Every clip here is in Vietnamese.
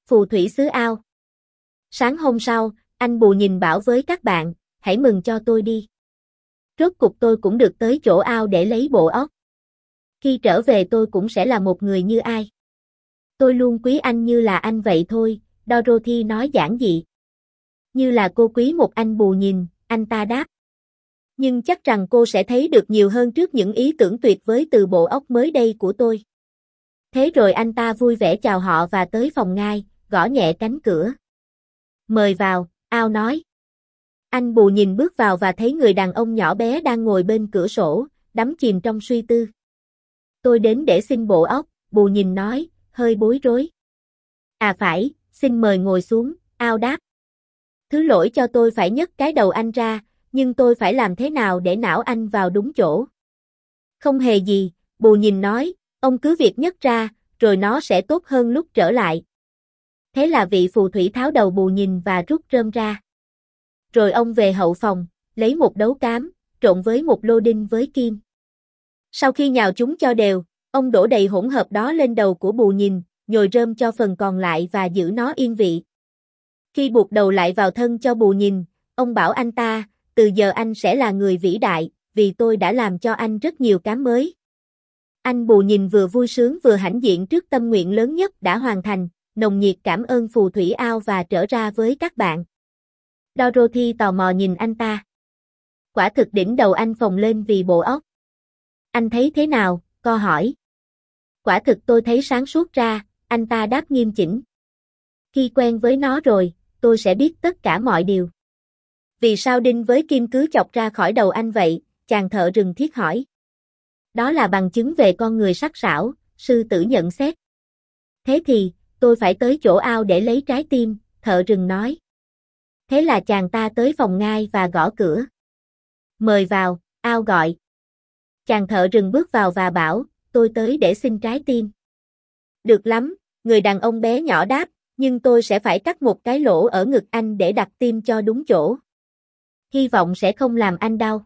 Phù thủy xứ ao. Sáng hôm sau, anh Bù Nhìn bảo với các bạn, hãy mừng cho tôi đi. Rốt cục tôi cũng được tới chỗ ao để lấy bộ óc. Khi trở về tôi cũng sẽ là một người như ai. Tôi luôn quý anh như là anh vậy thôi, Dorothy nói giản dị. Như là cô quý một anh Bù Nhìn, anh ta đáp. Nhưng chắc rằng cô sẽ thấy được nhiều hơn trước những ý tưởng tuyệt vời từ bộ óc mới đây của tôi. Thế rồi anh ta vui vẻ chào họ và tới phòng ngay, gõ nhẹ cánh cửa. Mời vào, Ao nói. Anh Bù Nhìn bước vào và thấy người đàn ông nhỏ bé đang ngồi bên cửa sổ, đắm chìm trong suy tư. Tôi đến để xin bộ óc, Bù Nhìn nói, hơi bối rối. À phải, xin mời ngồi xuống, Ao đáp. Thứ lỗi cho tôi phải nhấc cái đầu anh ra, nhưng tôi phải làm thế nào để não anh vào đúng chỗ? Không hề gì, Bù Nhìn nói, ông cứ việc nhấc ra, rồi nó sẽ tốt hơn lúc trở lại. Thế là vị phù thủy tháo đầu Bù Nhìn và rút rơm ra. Rồi ông về hậu phòng, lấy một đấu cám, trộn với một lô đinh với kim. Sau khi nhào chúng cho đều, ông đổ đầy hỗn hợp đó lên đầu của Bù Nhìn, nhồi rơm cho phần còn lại và giữ nó yên vị. Khi buộc đầu lại vào thân cho Bù Nhìn, ông bảo anh ta, từ giờ anh sẽ là người vĩ đại, vì tôi đã làm cho anh rất nhiều cám mới. Anh Bù Nhìn vừa vui sướng vừa hãnh diện trước tâm nguyện lớn nhất đã hoàn thành, nồng nhiệt cảm ơn phù thủy Ao và trở ra với các bạn. Dorothy tò mò nhìn anh ta. Quả thực đỉnh đầu anh phồng lên vì bộ óc. Anh thấy thế nào, cô hỏi. Quả thực tôi thấy sáng suốt ra, anh ta đáp nghiêm chỉnh. Khi quen với nó rồi, tôi sẽ biết tất cả mọi điều. Vì sao đinh với kim cứ chọc ra khỏi đầu anh vậy, chàng thợ rừng thiết hỏi. Đó là bằng chứng về con người sắc sảo, sư tử nhận xét. Thế thì, tôi phải tới chỗ Ao để lấy trái tim, thợ rừng nói. Thế là chàng ta tới phòng ngay và gõ cửa. Mời vào, Ao gọi. Chàng thợ rừng bước vào và bảo, tôi tới để xin trái tim. Được lắm, người đàn ông bé nhỏ đáp, nhưng tôi sẽ phải cắt một cái lỗ ở ngực anh để đặt tim cho đúng chỗ. Hy vọng sẽ không làm anh đau.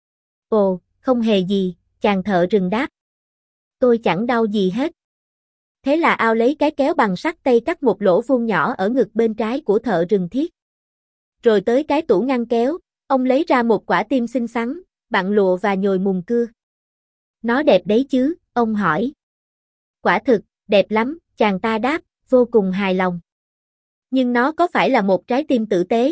Ồ, không hề gì, chàng thợ rừng đáp. Tôi chẳng đau gì hết. Thế là Ao lấy cái kéo bằng sắt tay cắt một lỗ vuông nhỏ ở ngực bên trái của thợ rừng thiết. Rồi tới cái tủ ngăn kéo, ông lấy ra một quả tim xinh xắn, bặn lụa và nhồi mùn cưa. Nó đẹp đấy chứ, ông hỏi. Quả thực, đẹp lắm, chàng ta đáp, vô cùng hài lòng. Nhưng nó có phải là một trái tim tử tế?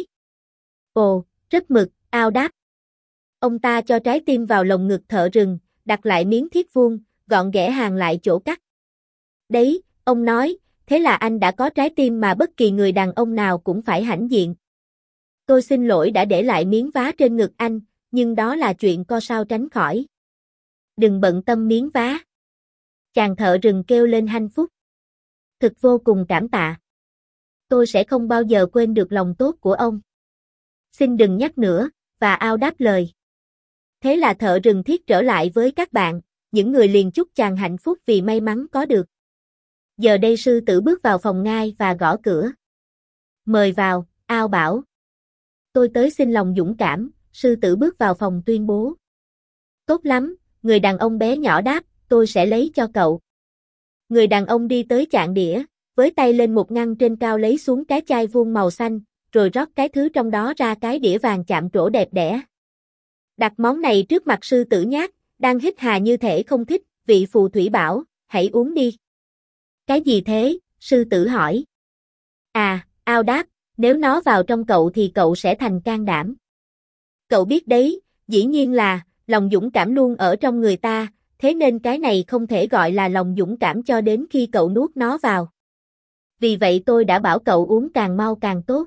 Ồ, rất mực, Ao đáp. Ông ta cho trái tim vào lồng ngực thợ rừng, đặt lại miếng thiết vuông, gọn ghẽ hàng lại chỗ cắt. Đấy, ông nói, thế là anh đã có trái tim mà bất kỳ người đàn ông nào cũng phải hãnh diện. Tôi xin lỗi đã để lại miếng vá trên ngực anh, nhưng đó là chuyện co sao tránh khỏi. Đừng bận tâm miếng vá. Chàng thợ rừng kêu lên hạnh phúc. Thực vô cùng cảm tạ. Tôi sẽ không bao giờ quên được lòng tốt của ông. Xin đừng nhắc nữa, và Ao đáp lời. Thế là thợ rừng thiết trở lại với các bạn, những người liền chúc chàng hạnh phúc vì may mắn có được. Giờ đây sư tử bước vào phòng ngay và gõ cửa. Mời vào, Ao bảo. Tôi tới xin lòng dũng cảm, sư tử bước vào phòng tuyên bố. Tốt lắm, người đàn ông bé nhỏ đáp, tôi sẽ lấy cho cậu. Người đàn ông đi tới chạn đĩa, với tay lên một ngăn trên cao lấy xuống cái chai vuông màu xanh, rồi rót cái thứ trong đó ra cái đĩa vàng chạm trổ đẹp đẽ. Đặt món này trước mặt sư tử nhát, đang hít hà như thể không thích, vị phù thủy bảo, hãy uống đi. Cái gì thế, sư tử hỏi. À, Ao đáp, nếu nó vào trong cậu thì cậu sẽ thành can đảm. Cậu biết đấy, dĩ nhiên là, lòng dũng cảm luôn ở trong người ta, thế nên cái này không thể gọi là lòng dũng cảm cho đến khi cậu nuốt nó vào. Vì vậy tôi đã bảo cậu uống càng mau càng tốt.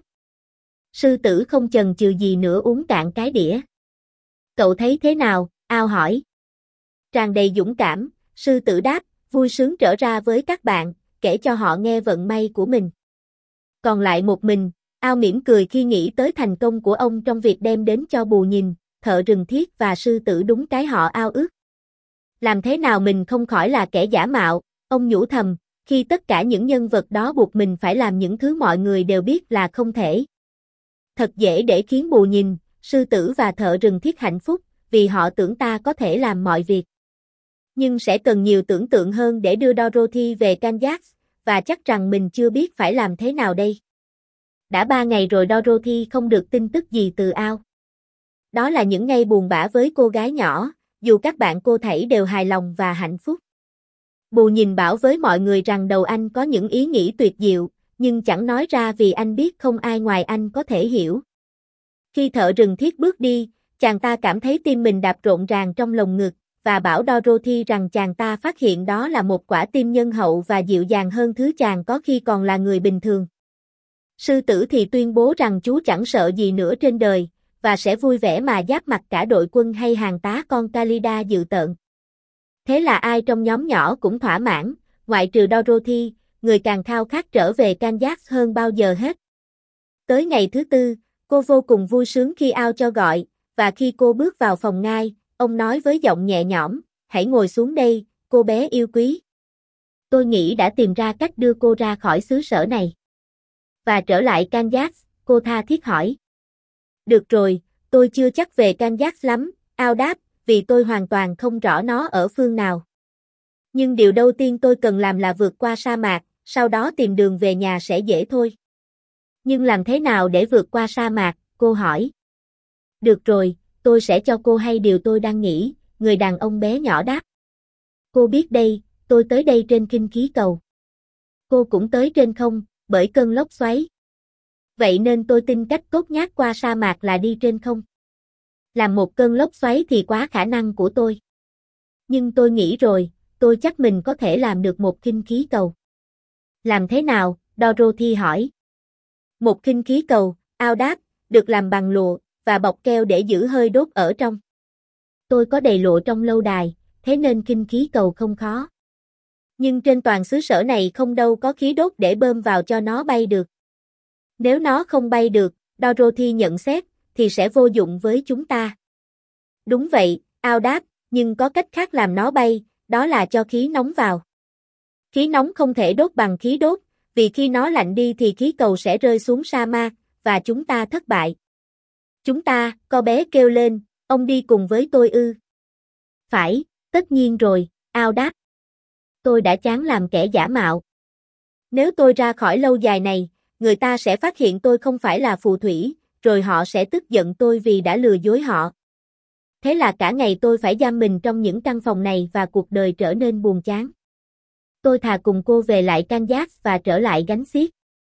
Sư tử không chần chừ gì nữa uống cạn cái đĩa. Cậu thấy thế nào, Ao hỏi. Tràn đầy dũng cảm, sư tử đáp, vui sướng trở ra với các bạn, kể cho họ nghe vận may của mình. Còn lại một mình, Ao mỉm cười khi nghĩ tới thành công của ông trong việc đem đến cho Bù Nhìn, thợ rừng thiết và sư tử đúng cái họ ao ước. Làm thế nào mình không khỏi là kẻ giả mạo, ông nhủ thầm, khi tất cả những nhân vật đó buộc mình phải làm những thứ mọi người đều biết là không thể. Thật dễ để khiến Bù Nhìn, sư tử và thợ rừng thiết hạnh phúc, vì họ tưởng ta có thể làm mọi việc. Nhưng sẽ cần nhiều tưởng tượng hơn để đưa Dorothy về Kansas, và chắc rằng mình chưa biết phải làm thế nào đây. Đã 3 ngày rồi Dorothy không được tin tức gì từ Ao. Đó là những ngày buồn bã với cô gái nhỏ, dù các bạn cô thảy đều hài lòng và hạnh phúc. Bù nhìn bảo với mọi người rằng đầu anh có những ý nghĩ tuyệt diệu, nhưng chẳng nói ra vì anh biết không ai ngoài anh có thể hiểu. Khi thợ rừng Thiết bước đi, chàng ta cảm thấy tim mình đạp rộn ràng trong lồng ngực, và bảo Dorothy rằng chàng ta phát hiện đó là một quả tim nhân hậu và dịu dàng hơn thứ chàng có khi còn là người bình thường. Sư tử thì tuyên bố rằng chú chẳng sợ gì nữa trên đời, và sẽ vui vẻ mà giáp mặt cả đội quân hay hàng tá con Calida dự tợn. Thế là ai trong nhóm nhỏ cũng thỏa mãn, ngoại trừ Dorothy, người càng khao khát trở về Kansas hơn bao giờ hết. Tới ngày thứ 4, cô vô cùng vui sướng khi Ao cho gọi, và khi cô bước vào phòng ngay, ông nói với giọng nhẹ nhõm, hãy ngồi xuống đây, cô bé yêu quý. Tôi nghĩ đã tìm ra cách đưa cô ra khỏi xứ sở này. Và trở lại Kansas, cô tha thiết hỏi. Được rồi, tôi chưa chắc về Kansas lắm, Ao đáp, vì tôi hoàn toàn không rõ nó ở phương nào. Nhưng điều đầu tiên tôi cần làm là vượt qua sa mạc, sau đó tìm đường về nhà sẽ dễ thôi. Nhưng làm thế nào để vượt qua sa mạc, cô hỏi. Được rồi, tôi sẽ cho cô hay điều tôi đang nghĩ, người đàn ông bé nhỏ đáp. Cô biết đây, tôi tới đây trên khinh khí cầu. Cô cũng tới trên không, bởi cơn lốc xoáy. Vậy nên tôi tin cách tốt nhất qua sa mạc là đi trên không. Làm một cơn lốc xoáy thì quá khả năng của tôi. Nhưng tôi nghĩ rồi, tôi chắc mình có thể làm được một khinh khí cầu. Làm thế nào? Dorothy hỏi. Một khinh khí cầu, Ao đáp, được làm bằng lụa, và bọc keo để giữ hơi đốt ở trong. Tôi có đầy lụa trong lâu đài, thế nên khinh khí cầu không khó. Nhưng trên toàn xứ sở này không đâu có khí đốt để bơm vào cho nó bay được. Nếu nó không bay được, Dorothy nhận xét, thì sẽ vô dụng với chúng ta. Đúng vậy, Ao đáp, nhưng có cách khác làm nó bay, đó là cho khí nóng vào. Khí nóng không thể đốt bằng khí đốt, vì khi nó lạnh đi thì khí cầu sẽ rơi xuống sa mạc, và chúng ta thất bại. Chúng ta, con bé kêu lên, ông đi cùng với tôi ư? Phải, tất nhiên rồi, Ao đáp. Tôi đã chán làm kẻ giả mạo. Nếu tôi ra khỏi lâu dài này, người ta sẽ phát hiện tôi không phải là phù thủy, rồi họ sẽ tức giận tôi vì đã lừa dối họ. Thế là cả ngày tôi phải giam mình trong những căn phòng này và cuộc đời trở nên buồn chán. Tôi thà cùng cô về lại Kansas và trở lại gánh xiếc.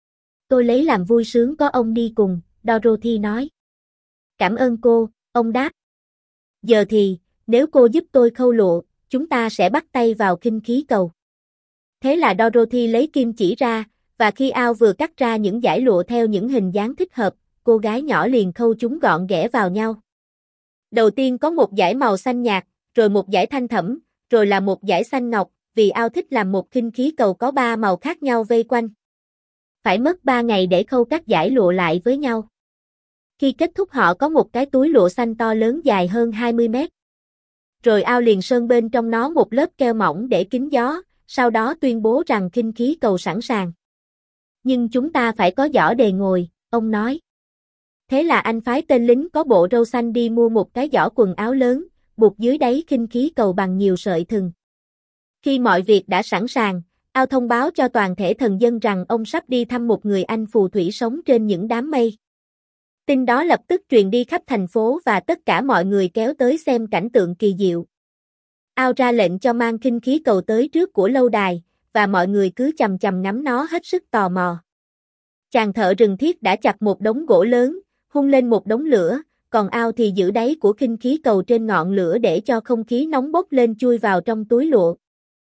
Tôi lấy làm vui sướng có ông đi cùng, Dorothy nói. Cảm ơn cô, ông đáp. Giờ thì, nếu cô giúp tôi khâu lụa, chúng ta sẽ bắt tay vào khinh khí cầu. Thế là Dorothy lấy kim chỉ ra, và khi Ao vừa cắt ra những dải lụa theo những hình dáng thích hợp, cô gái nhỏ liền khâu chúng gọn ghẽ vào nhau. Đầu tiên có một dải màu xanh nhạt, rồi một dải thanh thẫm, rồi là một dải xanh ngọc, vì Ao thích làm một khinh khí cầu có 3 màu khác nhau vây quanh. Phải mất 3 ngày để khâu các dải lụa lại với nhau. Khi kết thúc họ có một cái túi lụa xanh to lớn dài hơn 20 mét. Rồi Ao liền sơn bên trong nó một lớp keo mỏng để kín gió, sau đó tuyên bố rằng khinh khí cầu sẵn sàng. Nhưng chúng ta phải có giỏ để ngồi, ông nói. Thế là anh phái tên lính có bộ râu xanh đi mua một cái giỏ quần áo lớn, buộc dưới đáy khinh khí cầu bằng nhiều sợi thừng. Khi mọi việc đã sẵn sàng, Ao thông báo cho toàn thể thần dân rằng ông sắp đi thăm một người anh phù thủy sống trên những đám mây. Tin đó lập tức truyền đi khắp thành phố và tất cả mọi người kéo tới xem cảnh tượng kỳ diệu. Ao ra lệnh cho mang khinh khí cầu tới trước của lâu đài, và mọi người cứ chằm chằm ngắm nó hết sức tò mò. Chàng thợ rừng Thiết đã chặt một đống gỗ lớn, hun lên một đống lửa, còn Ao thì giữ đáy của khinh khí cầu trên ngọn lửa để cho không khí nóng bốc lên chui vào trong túi lụa.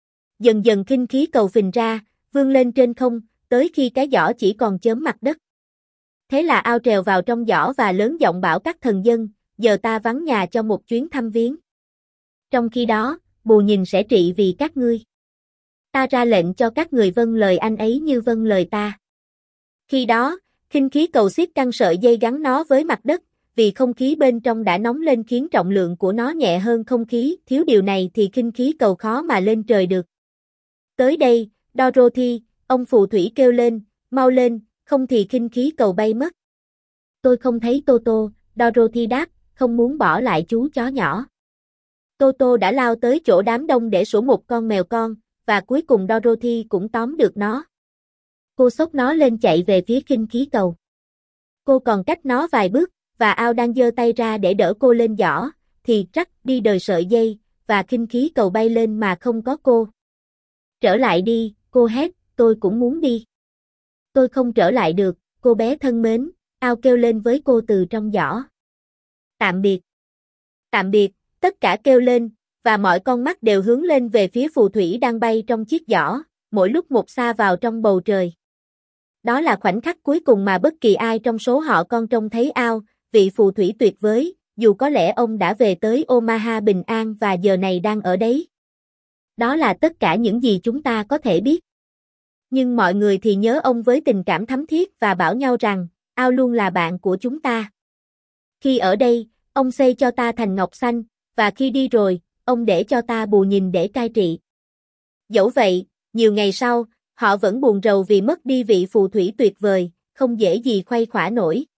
Dần dần khinh khí cầu phình ra, vươn lên trên không, tới khi cái giỏ chỉ còn chớm mặt đất. Thế là Ao trèo vào trong giỏ và lớn giọng bảo các thần dân, giờ ta vắng nhà cho một chuyến thăm viếng. Trong khi đó, bù nhìn sẽ trị vì các ngươi. Ta ra lệnh cho các người vâng lời anh ấy như vâng lời ta. Khi đó, khinh khí cầu siết căng sợi dây gắn nó với mặt đất, vì không khí bên trong đã nóng lên khiến trọng lượng của nó nhẹ hơn không khí, thiếu điều này thì khinh khí cầu khó mà lên trời được. Tới đây, Dorothy, ông phù thủy kêu lên, mau lên, không thì khinh khí cầu bay mất. Tôi không thấy Toto, Dorothy đáp, không muốn bỏ lại chú chó nhỏ. Toto đã lao tới chỗ đám đông để sủa một con mèo con, và cuối cùng Dorothy cũng tóm được nó. Cô xốc nó lên chạy về phía khinh khí cầu. Cô còn cách nó vài bước, và Ao đang giơ tay ra để đỡ cô lên giỏ, thì trắc đi đời sợi dây, và khinh khí cầu bay lên mà không có cô. Trở lại đi, cô hét, tôi cũng muốn đi. Tôi không trở lại được, cô bé thân mến, Ao kêu lên với cô từ trong giỏ. Tạm biệt. Tạm biệt, tất cả kêu lên, và mọi con mắt đều hướng lên về phía phù thủy đang bay trong chiếc giỏ, mỗi lúc một xa vào trong bầu trời. Đó là khoảnh khắc cuối cùng mà bất kỳ ai trong số họ con trông thấy Ao, vị phù thủy tuyệt vời, dù có lẽ ông đã về tới Omaha bình an và giờ này đang ở đấy. Đó là tất cả những gì chúng ta có thể biết. Nhưng mọi người thì nhớ ông với tình cảm thắm thiết và bảo nhau rằng, Ao luôn là bạn của chúng ta. Khi ở đây, ông xây cho ta thành ngọc xanh, và khi đi rồi, ông để cho ta bù nhìn để cai trị. Dẫu vậy, nhiều ngày sau, họ vẫn buồn rầu vì mất đi vị phù thủy tuyệt vời, không dễ gì khuây khỏa nổi.